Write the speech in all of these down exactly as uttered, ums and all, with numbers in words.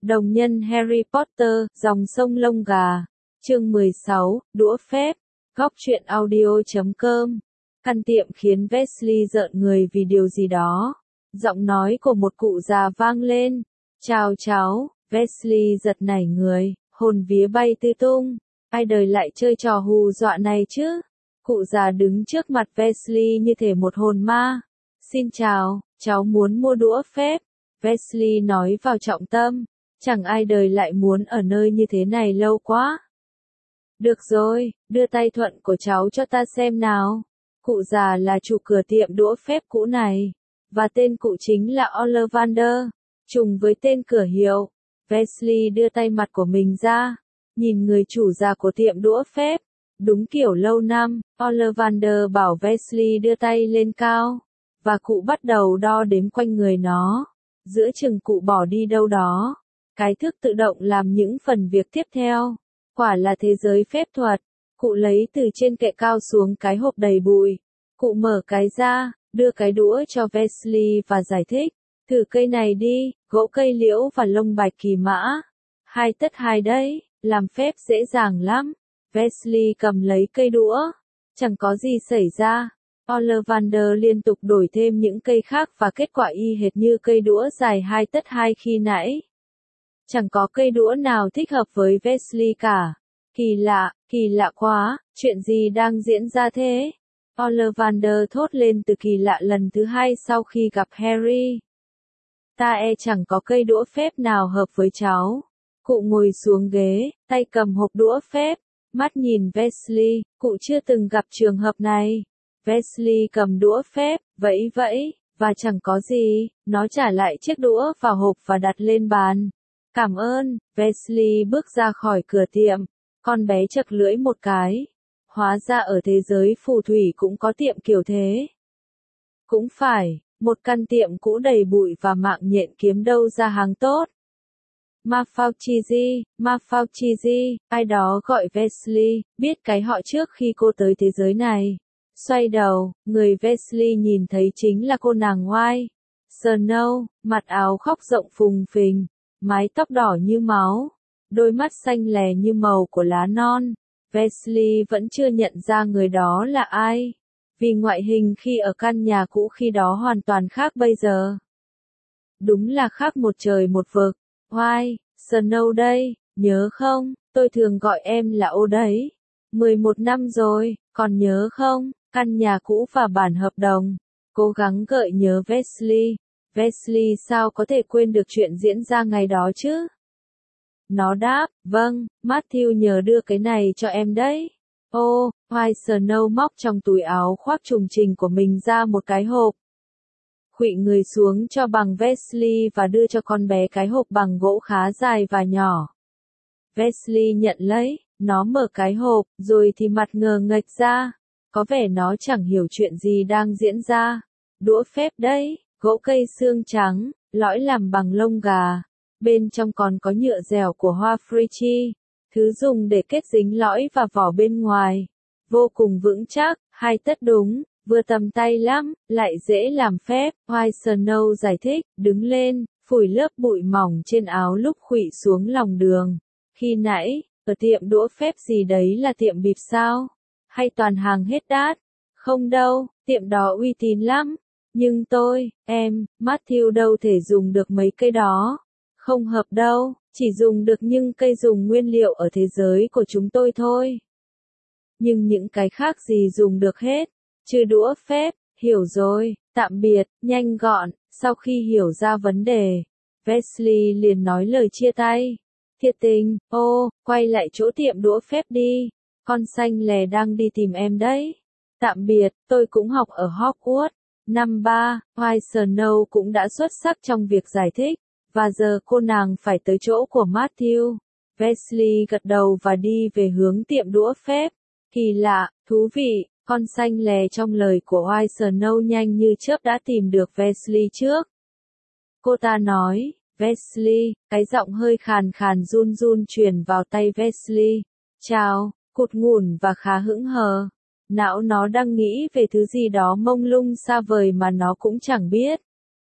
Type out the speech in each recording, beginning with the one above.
Đồng nhân Harry Potter, dòng sông lông gà. Chương mười sáu, đũa phép. Góc truyện audio chấm com. Căn tiệm khiến Weasley rợn người vì điều gì đó. Giọng nói của một cụ già vang lên. Chào cháu, Weasley giật nảy người, hồn vía bay tứ tung. Ai đời lại chơi trò hù dọa này chứ? Cụ già đứng trước mặt Weasley như thể một hồn ma. Xin chào, cháu muốn mua đũa phép. Weasley nói vào trọng tâm. Chẳng ai đời lại muốn ở nơi như thế này lâu quá. Được rồi, đưa tay thuận của cháu cho ta xem nào. Cụ già là chủ cửa tiệm đũa phép cũ này. Và tên cụ chính là Ollivander. Trùng với tên cửa hiệu. Weasley đưa tay mặt của mình ra. Nhìn người chủ già của tiệm đũa phép. Đúng kiểu lâu năm, Ollivander bảo Weasley đưa tay lên cao. Và cụ bắt đầu đo đếm quanh người nó. Giữa chừng cụ bỏ đi đâu đó. Cái thước tự động làm những phần việc tiếp theo. Quả là thế giới phép thuật. Cụ lấy từ trên kệ cao xuống cái hộp đầy bụi. Cụ mở cái ra, đưa cái đũa cho Weasley và giải thích. Thử cây này đi, gỗ cây liễu và lông bạch kỳ mã. Hai tất hai đấy, làm phép dễ dàng lắm. Weasley cầm lấy cây đũa. Chẳng có gì xảy ra. Ollivander liên tục đổi thêm những cây khác và kết quả y hệt như cây đũa dài hai tất hai khi nãy. Chẳng có cây đũa nào thích hợp với Weasley cả. Kỳ lạ, kỳ lạ quá, chuyện gì đang diễn ra thế? Ollivander thốt lên từ kỳ lạ lần thứ hai sau khi gặp Harry. Ta e chẳng có cây đũa phép nào hợp với cháu. Cụ ngồi xuống ghế, tay cầm hộp đũa phép, mắt nhìn Weasley, cụ chưa từng gặp trường hợp này. Weasley cầm đũa phép, vẫy vẫy, và chẳng có gì, nó trả lại chiếc đũa vào hộp và đặt lên bàn. Cảm ơn, Weasley bước ra khỏi cửa tiệm, con bé chật lưỡi một cái. Hóa ra ở thế giới phù thủy cũng có tiệm kiểu thế. Cũng phải, một căn tiệm cũ đầy bụi và mạng nhện kiếm đâu ra hàng tốt. Malfoy, Malfoy, ai đó gọi Weasley, biết cái họ trước khi cô tới thế giới này. Xoay đầu, người Weasley nhìn thấy chính là cô nàng White Snow, mặt áo khoác rộng phùng phình, mái tóc đỏ như máu, đôi mắt xanh lè như màu của lá non. Weasley vẫn chưa nhận ra người đó là ai, vì ngoại hình khi ở căn nhà cũ khi đó hoàn toàn khác bây giờ. Đúng là khác một trời một vực. White Snow đây, nhớ không, tôi thường gọi em là ô đấy. mười một năm rồi, còn nhớ không, căn nhà cũ và bản hợp đồng. Cố gắng gợi nhớ Weasley. Weasley sao có thể quên được chuyện diễn ra ngày đó chứ? Nó đáp, vâng, Matthew nhờ đưa cái này cho em đấy. Ô, White Snow móc trong túi áo khoác trùng trình của mình ra một cái hộp. Khuỵu người xuống cho bằng Weasley và đưa cho con bé cái hộp bằng gỗ khá dài và nhỏ. Weasley nhận lấy, nó mở cái hộp, rồi thì mặt ngờ nghệch ra. Có vẻ nó chẳng hiểu chuyện gì đang diễn ra. Đũa phép đấy, gỗ cây xương trắng, lõi làm bằng lông gà. Bên trong còn có nhựa dẻo của hoa Freechi, thứ dùng để kết dính lõi và vỏ bên ngoài. Vô cùng vững chắc, hai tất đúng, vừa tầm tay lắm, lại dễ làm phép. White Snow giải thích, đứng lên, phủi lớp bụi mỏng trên áo lúc khuỵu xuống lòng đường. Khi nãy, ở tiệm đũa phép gì đấy là tiệm bịp sao? Hay toàn hàng hết đát? Không đâu, tiệm đó uy tín lắm. Nhưng tôi, em, Matthew đâu thể dùng được mấy cây đó. Không hợp đâu, chỉ dùng được những cây dùng nguyên liệu ở thế giới của chúng tôi thôi. Nhưng những cái khác gì dùng được hết, trừ đũa phép, hiểu rồi, tạm biệt, nhanh gọn. Sau khi hiểu ra vấn đề, Weasley liền nói lời chia tay. Thiệt tình, ô, quay lại chỗ tiệm đũa phép đi, con xanh lè đang đi tìm em đấy. Tạm biệt, tôi cũng học ở Hogwarts. Năm ba, White Snow cũng đã xuất sắc trong việc giải thích, và giờ cô nàng phải tới chỗ của Matthew. Weasley gật đầu và đi về hướng tiệm đũa phép. Kỳ lạ, thú vị, con xanh lè trong lời của White Snow nhanh như chớp đã tìm được Weasley trước. Cô ta nói, Weasley, cái giọng hơi khàn khàn run run truyền vào tay Weasley. Chào, cụt ngủn và khá hững hờ. Não nó đang nghĩ về thứ gì đó mông lung xa vời mà nó cũng chẳng biết.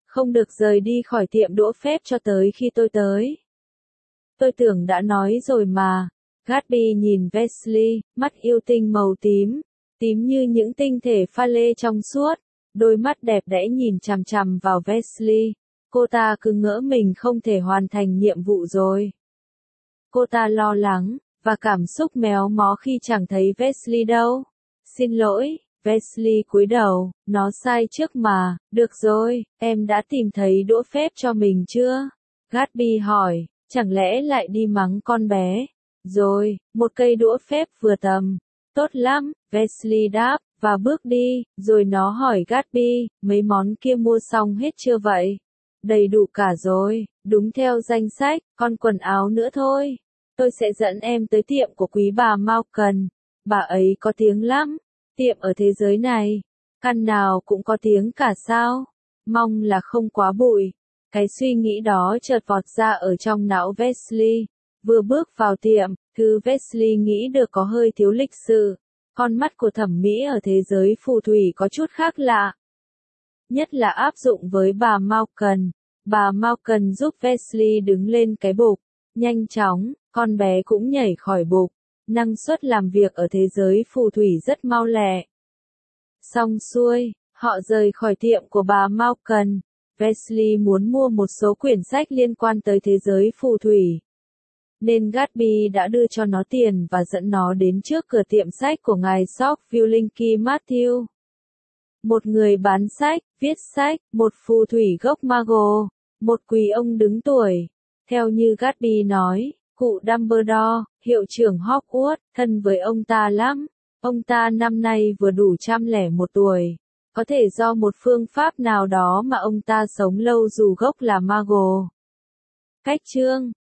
Không được rời đi khỏi tiệm đũa phép cho tới khi tôi tới. Tôi tưởng đã nói rồi mà. Gatsby nhìn Wesley, mắt yêu tinh màu tím, tím như những tinh thể pha lê trong suốt, đôi mắt đẹp đẽ nhìn chằm chằm vào Wesley. Cô ta cứ ngỡ mình không thể hoàn thành nhiệm vụ rồi. Cô ta lo lắng, và cảm xúc méo mó khi chẳng thấy Wesley đâu. Xin lỗi, Wesley cúi đầu, nó sai trước mà, được rồi, em đã tìm thấy đũa phép cho mình chưa? Gatsby hỏi, chẳng lẽ lại đi mắng con bé? Rồi, một cây đũa phép vừa tầm. Tốt lắm, Wesley đáp, và bước đi, rồi nó hỏi Gatsby, mấy món kia mua xong hết chưa vậy? Đầy đủ cả rồi, đúng theo danh sách, còn quần áo nữa thôi. Tôi sẽ dẫn em tới tiệm của quý bà Malkin. Bà ấy có tiếng lắm. Tiệm ở thế giới này, căn nào cũng có tiếng cả sao. Mong là không quá bụi. Cái suy nghĩ đó chợt vọt ra ở trong não Wesley. Vừa bước vào tiệm, thứ Wesley nghĩ được có hơi thiếu lịch sự. Con mắt của thẩm mỹ ở thế giới phù thủy có chút khác lạ. Nhất là áp dụng với bà Malkin. Bà Malkin giúp Wesley đứng lên cái bục. Nhanh chóng, con bé cũng nhảy khỏi bục. Năng suất làm việc ở thế giới phù thủy rất mau lẹ. Xong xuôi, họ rời khỏi tiệm của bà Malkin. Wesley muốn mua một số quyển sách liên quan tới thế giới phù thủy. Nên Gatsby đã đưa cho nó tiền và dẫn nó đến trước cửa tiệm sách của ngài Sockville Matthew. Một người bán sách, viết sách, một phù thủy gốc Mago, một quý ông đứng tuổi. Theo như Gatsby nói, cụ Dumbledore, hiệu trưởng Hogwarts, thân với ông ta lắm. Ông ta năm nay vừa đủ trăm lẻ một tuổi. Có thể do một phương pháp nào đó mà ông ta sống lâu dù gốc là Mago. Cách chương